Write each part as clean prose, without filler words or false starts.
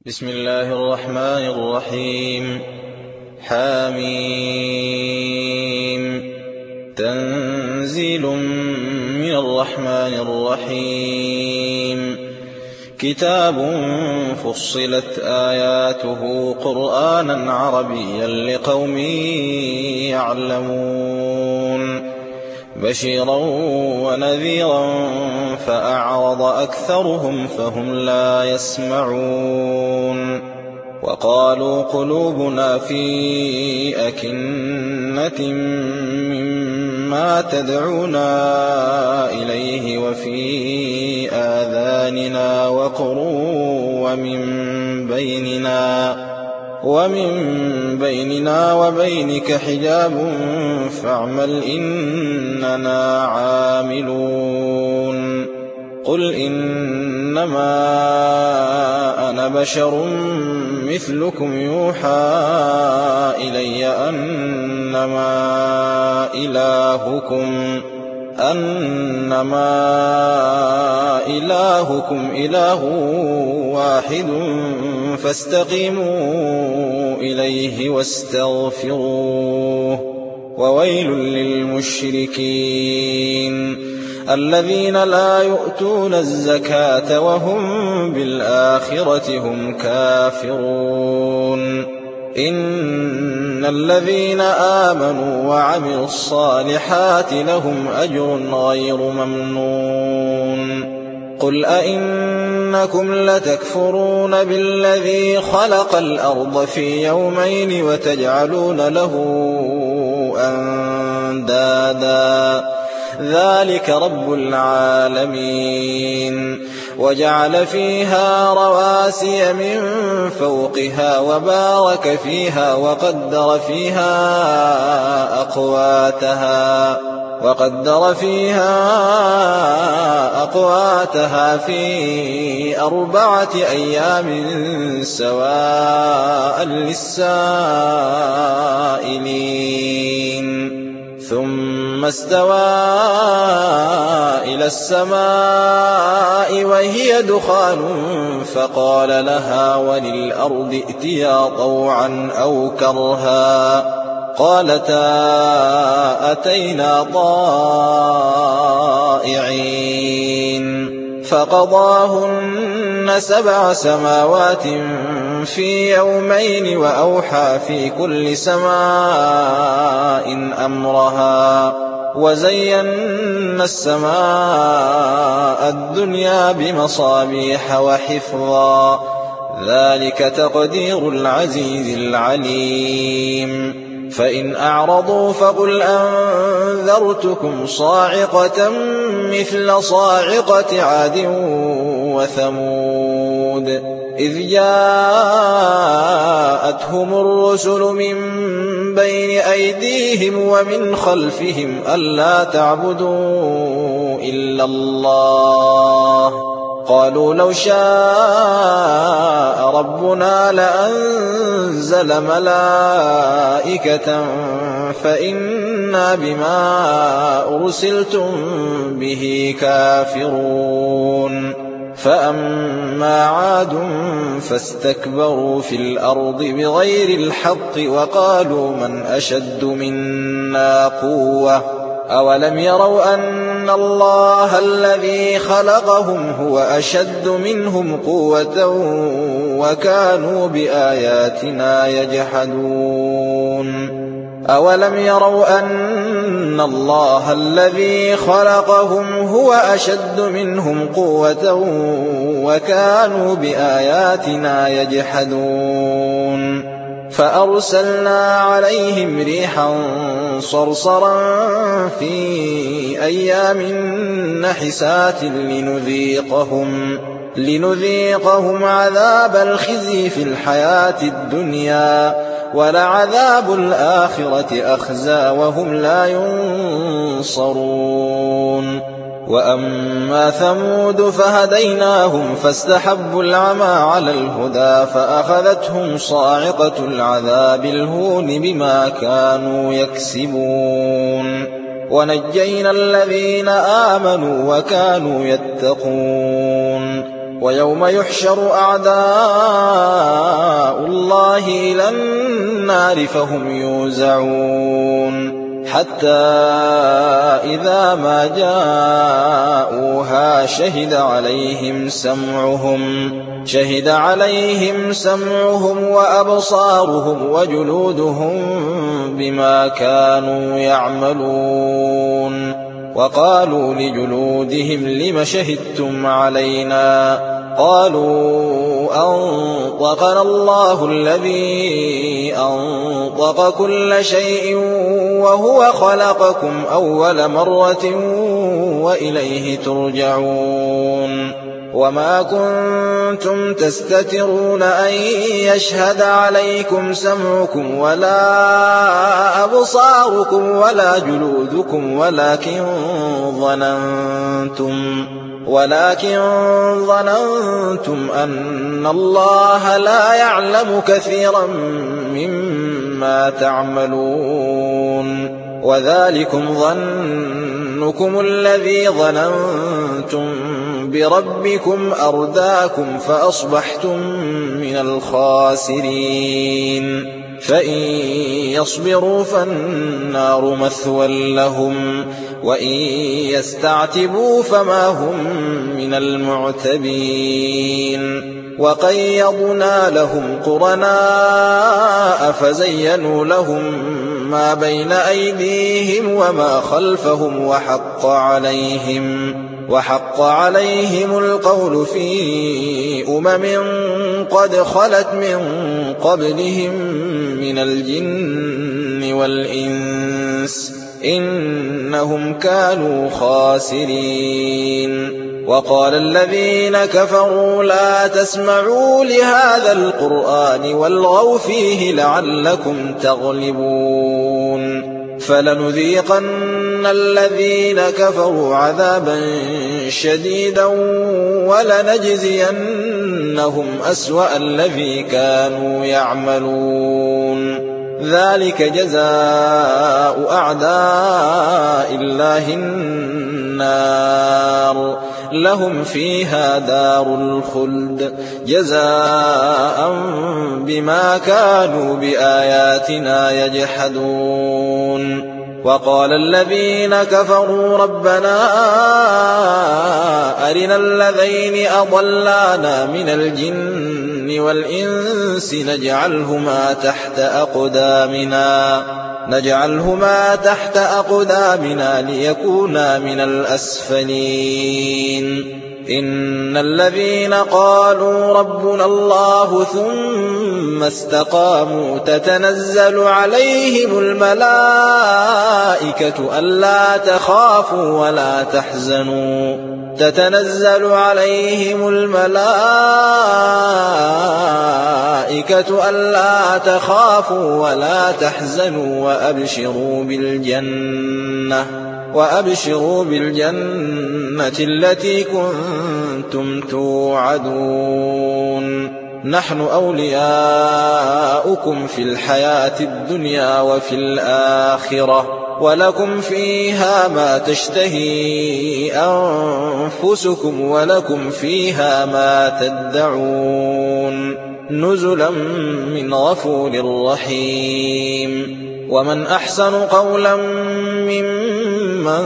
بسم الله الرحمن الرحيم. حميم. تنزيل من الرحمن الرحيم. كتاب فصلت آياته قرآنا عربيا لقوم يعلمون بشيرا ونذيرا فأعرض أكثرهم فهم لا يسمعون وقالوا قلوبنا في أكنة مما تدعونا إليه وفي آذاننا وقر ومن بيننا وبينك حجاب فاعمل إننا عاملون. قل إنما أنا بشر مثلكم يوحى إلي أنما إلهكم إله واحد فاستقيموا إليه واستغفروه. وويل للمشركين الذين لا يؤتون الزكاة وهم بالآخرة هم كافرون. إن الذين آمنوا وعملوا الصالحات لهم أجر غير ممنون. قل أئنكم لتكفرون بالذي خلق الأرض في يومين وتجعلون له أندادا ذلك رب العالمين. وجعل فيها رواسي من فوقها وبارك فيها وقدر فيها أقواتها في 4 أيام سواء للسائلين. ثم استوى إلى السماء وهي دخان فقال لها وللأرض ائتيا طوعا أو كرها قالتا أتينا طائعين. فقضاهن 7 سماوات في يومين وأوحى في كل سماء أمرها وزينا السماء الدنيا بمصابيح وحفظا ذلك تقدير العزيز العليم. فإن أعرضوا فقل أنذرتكم صاعقة مثل صاعقة عاد وثمود إذ جاءتهم الرسل من بين أيديهم ومن خلفهم ألا تعبدوا إلا الله قالوا لو شاء ربنا لأنزل ملائكة فإنا بما أرسلتم به كافرون. فأما عاد فاستكبروا في الأرض بغير الحق وقالوا من أشد منا قوة أولم يروا أن الله الذي خلقهم هو أشد منهم قوة وكانوا بآياتنا يجحدون. أولم يروا أن الله الذي خلقهم هو أشد منهم قوة وكانوا بآياتنا يجحدون. فأرسلنا عليهم ريحا صرصرا في أيام نحسات لنذيقهم عذاب الخزي في الحياة الدنيا ولعذاب الآخرة أخزى وهم لا ينصرون. وأما ثمود فهديناهم فاستحبوا العمى على الهدى فأخذتهم صاعقة العذاب الهون بما كانوا يكسبون. ونجينا الذين آمنوا وكانوا يتقون. ويوم يحشر أعداء الله إلى النار فهم يوزعون حتى إذا ما جاءوها شهد عليهم سمعهم وأبصارهم وجلودهم بما كانوا يعملون وقالوا لجلودهم لم شهدتم علينا قالوا أنطقنا الله الذي أنطق كل شيء وهو خلقكم أول مرة وإليه ترجعون وما كنتم تستترون أن يشهد عليكم سمعكم ولا أبصاركم ولا جلودكم ولكن ظننتم أن الله لا يعلم كثيرا مما تعملون وذلكم ظنكم الذي ظننتم بربكم أرداكم فأصبحتم من الخاسرين فإن يصبروا فالنار مثوى لهم وإن يستعتبوا فما هم من المعتبين وقيضنا لهم قرناء فزينوا لهم ما بين أيديهم وما خلفهم وحق عليهم القول في قد خلت من قبلهم من الجن والإنس إنهم كانوا خاسرين وقال الذين كفروا لا تسمعوا لهذا القرآن والغوا فيه لعلكم تغلبون فلنذيقن الذين كفروا عذابا شديدا ولنجزينهم أسوأ الذي كانوا يعملون ذلك جزاء أعداء الله النار لهم فيها دار الخلد جزاء بما كانوا بآياتنا يجحدون وقال الذين كفروا ربنا أرنا الذين أضلانا من الجن والإنس نجعلهما تحت أقدامنا ليكونا من الأسفلين إن الذين قالوا ربنا الله ثم استقاموا تتنزل عليهم الملائكة ألا تخافوا ولا تحزنوا وأبشروا بالجنة التي كنتم توعدون نحن أولياؤكم في الحياة الدنيا وفي الآخرة ولكم فيها ما تشتهي أنفسكم ولكم فيها ما تدعون نزلا من غفور رحيم ومن أحسن قولا ممن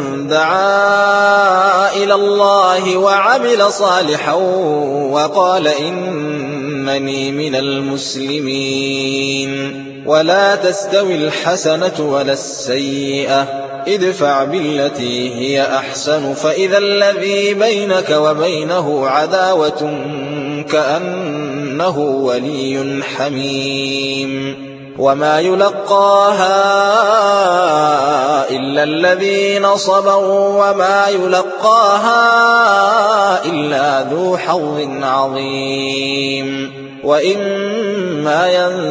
دعا إلى الله وعمل صالحا وقال إنني من المسلمين ولا تستوي الحسنة ولا السيئة ادفع بالتي هي أحسن فإذا الذي بينك وبينه عداوة كأنه ولي حميم وما يلقاها إلا الذين صبروا وما يلقاها إلا ذو حظ عظيم وإما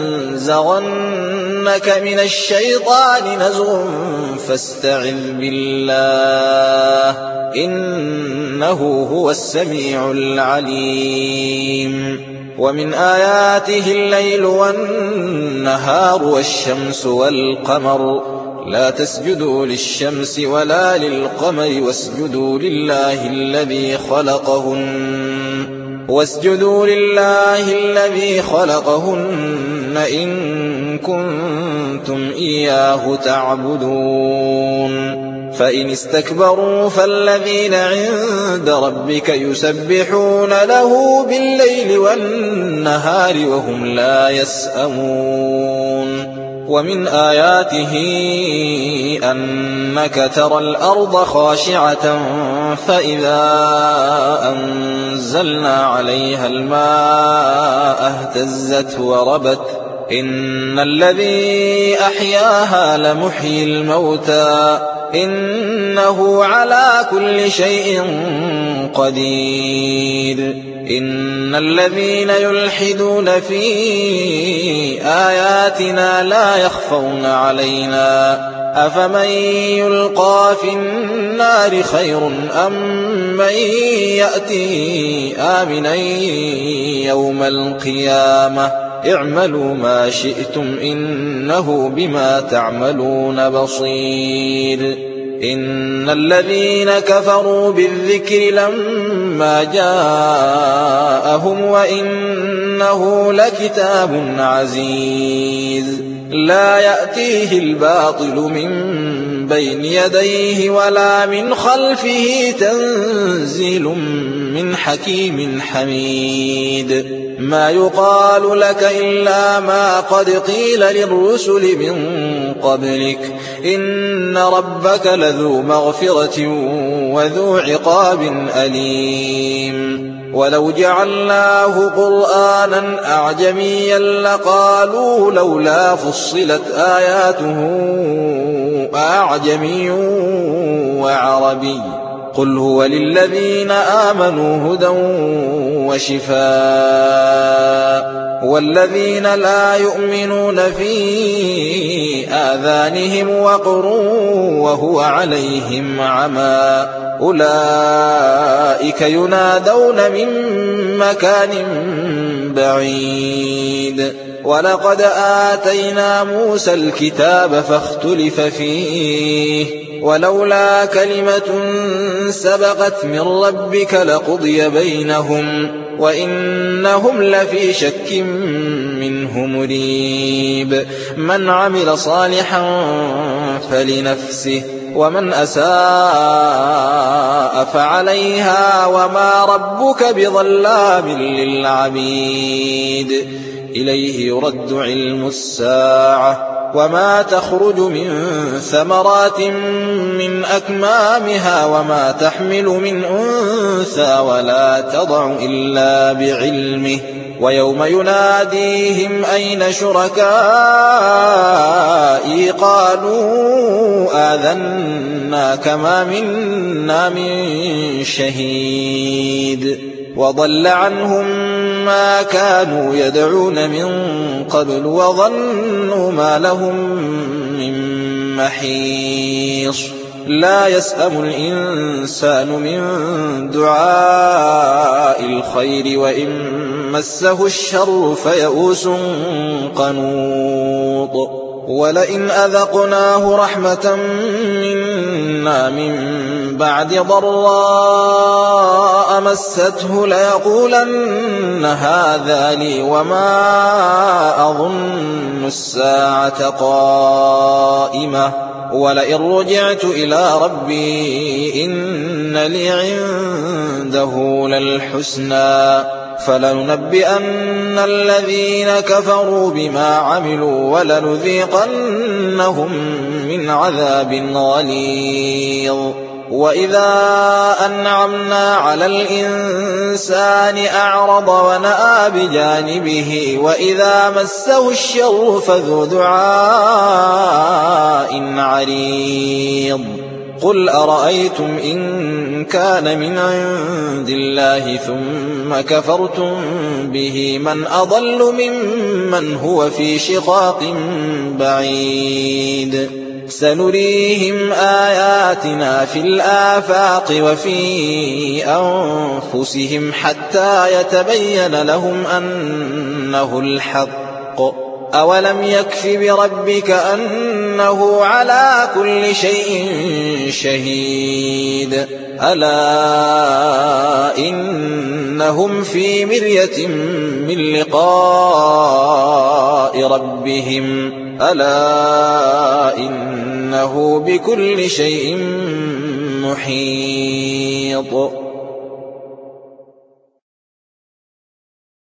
ينزغنك من الشيطان نزغ فاستعذ بالله إنه هو السميع العليم ومن آياته الليل والنهار والشمس والقمر لا تسجدوا للشمس ولا للقمر واسجدوا لله الذي خلقهن إن كنتم إياه تعبدون فإن استكبروا فالذين عند ربك يسبحون له بالليل والنهار وهم لا يسأمون ومن آياته أنك ترى الأرض خاشعة فإذا أنزلنا عليها الماء اهتزت وربت إن الذي أحياها لمحيي الموتى إنه على كل شيء قدير إن الذين يلحدون في آياتنا لا يخفون علينا أفمن يلقى في النار خير أم من يأتي آمنا يوم القيامة اعملوا ما شئتم إنه بما تعملون بصير إن الذين كفروا بالذكر لما جاءهم وإنه لكتاب عزيز لا يأتيه الباطل من بين يديه ولا من خلفه تنزيل من حكيم حميد ما يقال لك إلا ما قد قيل للرسل من قبلك إن ربك لذو مغفرة وذو عقاب أليم ولو جعلناه قرآنا أعجميا لقالوا لولا فصلت آياته أعجمي وعربي قل هو للذين آمنوا هدى وشفاء والذين لا يؤمنون في آذانهم وقر وهو عليهم عمى أولئك ينادون من مكان بعيد ولقد آتينا موسى الكتاب فاختلف فيه ولولا كلمة سبقت من ربك لقضي بينهم وإنهم لفي شك منه مريب من عمل صالحا فلنفسه ومن أساء فعليها وما ربك بظلام للعبيد إليه يرد علم الساعة وما تخرج من ثمرات من أكمامها وما تحمل من أنثى ولا تضع إلا بعلمه ويوم يناديهم أين شركائي قالوا آذناك ما منا من شهيد وضل عنهم ما كانوا يدعون من قبل وظنوا ما لهم من محيص لا يسأم الإنسان من دعاء الخير وإن مسه الشر فيئوس قنوط ولئن أذقناه رحمة منا من بعد ضراء مسته ليقولن هذا لي وما أظن الساعة قائمة ولئن رجعت إلى ربي إن لي عنده للحسنى فلننبئن الذين كفروا بما عملوا ولنذيقنهم من عذاب غليظ وإذا أنعمنا على الإنسان أعرض ونأى بجانبه وإذا مسه الشر فذو دعاء عريض قل أرأيتم إن كان من عند الله ثم كفرتم به من أضل ممن هو في شقاق بعيد سنريهم آياتنا في الآفاق وفي أنفسهم حتى يتبين لهم أنه الحق أولم يكف بربك أنه على كل شيء شهيد ألا إنهم في مرية من لقاء ربهم ألا إنه بكل شيء محيط